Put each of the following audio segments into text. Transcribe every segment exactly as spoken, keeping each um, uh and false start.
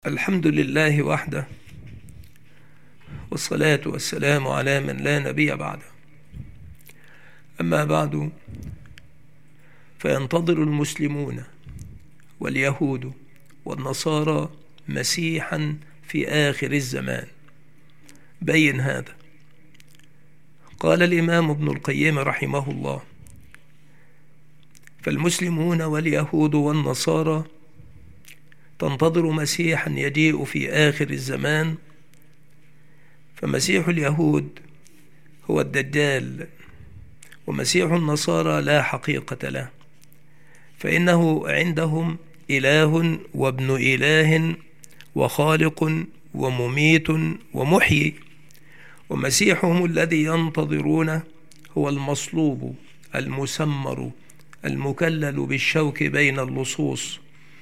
الحمد لله وحده، والصلاة والسلام على من لا نبي بعده. أما بعد، فينتظر المسلمون واليهود والنصارى مسيحا في آخر الزمان. بين هذا. قال الإمام ابن القيم رحمه الله: فالمسلمون واليهود والنصارى تنتظر مسيحا يجيء في آخر الزمان. فمسيح اليهود هو الدجال، ومسيح النصارى لا حقيقة له، فإنه عندهم إله وابن إله وخالق ومميت ومحيي. ومسيحهم الذي ينتظرونه هو المصلوب المسمر المكلل بالشوك بين اللصوص،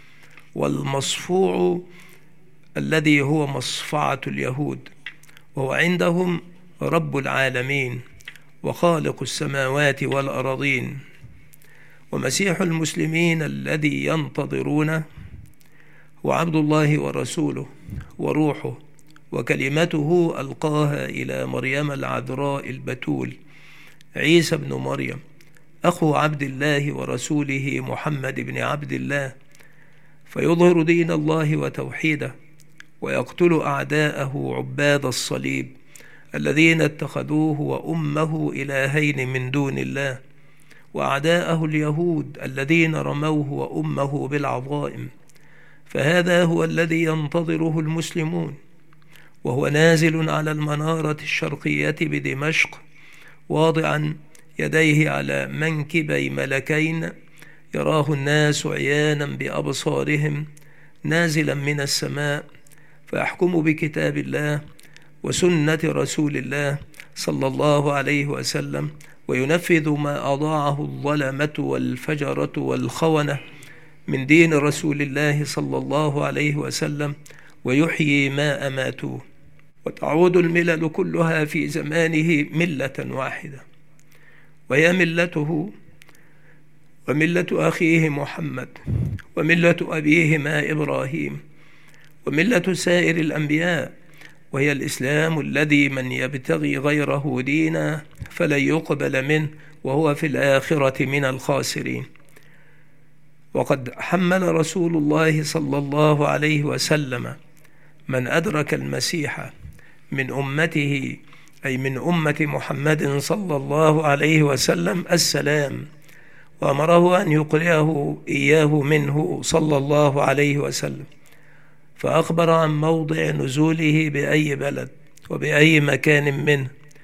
والمصفوع الذي هو مصفعة اليهود، وهو عندهم رب العالمين وخالق السماوات والأراضين. ومسيح المسلمين الذي ينتظرونه هو عبد الله ورسوله وروحه، وكلمته ألقاها إلى مريم العذراء البتول، عيسى بن مريم أخو عبد الله ورسوله محمد بن عبد الله، فيظهر دين الله وتوحيده، ويقتل أعداءه عباد الصليب الذين اتخذوه وأمه إلهين من دون الله، وأعداءه اليهود الذين رموه وأمه بالعظائم. فهذا هو الذي ينتظره المسلمون، وهو نازل على المنارة الشرقية بدمشق، واضعا يديه على منكبي ملكين يراه الناس عيانا بأبصارهم، نازلا من السماء، فيحكم بكتاب الله وسنة رسول الله صلى الله عليه وسلم، وينفذ ما أضاعه الظلمة والفجرة والخونة من دين رسول الله صلى الله عليه وسلم، ويحيي ما أماتوه. وتعود الملل كلها في زمانه ملة واحدة، وهي ملته وملة أخيه محمد، وملة أبيهما إبراهيم، وملة سائر الأنبياء، وهي الإسلام الذي من يبتغي غيره دينا فلن يقبل منه، وهو في الآخرة من الخاسرين. وقد حمل رسول الله صلى الله عليه وسلم من أدرك المسيح من أمته، أي من أمة محمد صلى الله عليه وسلم، السلام، وأمره أن يقرئه إياه منه صلى الله عليه وسلم، فأخبر عن موضع نزوله بأي بلد وبأي مكان منه،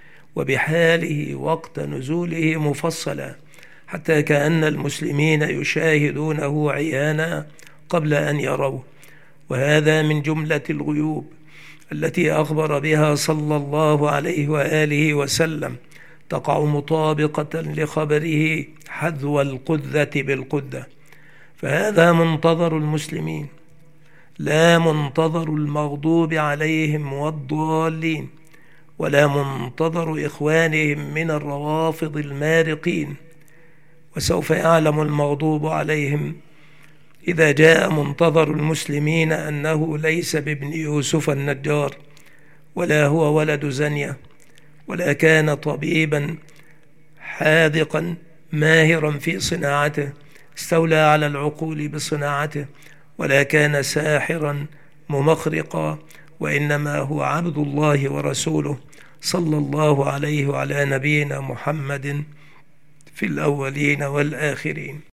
وبحاله وقت نزوله مفصلا، حتى كأن المسلمين يشاهدونه عيانا قبل أن يروه. وهذا من جملة الغيوب التي أخبر بها صلى الله عليه وآله وسلم، تقع مطابقة لخبره حذو القذة بالقذة. فهذا منتظر المسلمين، لا منتظر المغضوب عليهم والضالين، ولا منتظر إخوانهم من الروافض المارقين. وسوف يعلم المغضوب عليهم إذا جاء منتظر المسلمين أنه ليس بابن يوسف النجار، ولا هو ولد زنية، ولا كان طبيبا حاذقا ماهرا في صناعته استولى على العقول بصناعته، ولا كان ساحرا ممخرقا، وإنما هو عبد الله ورسوله صلى الله عليه وعلى نبينا محمد في الأولين والآخرين.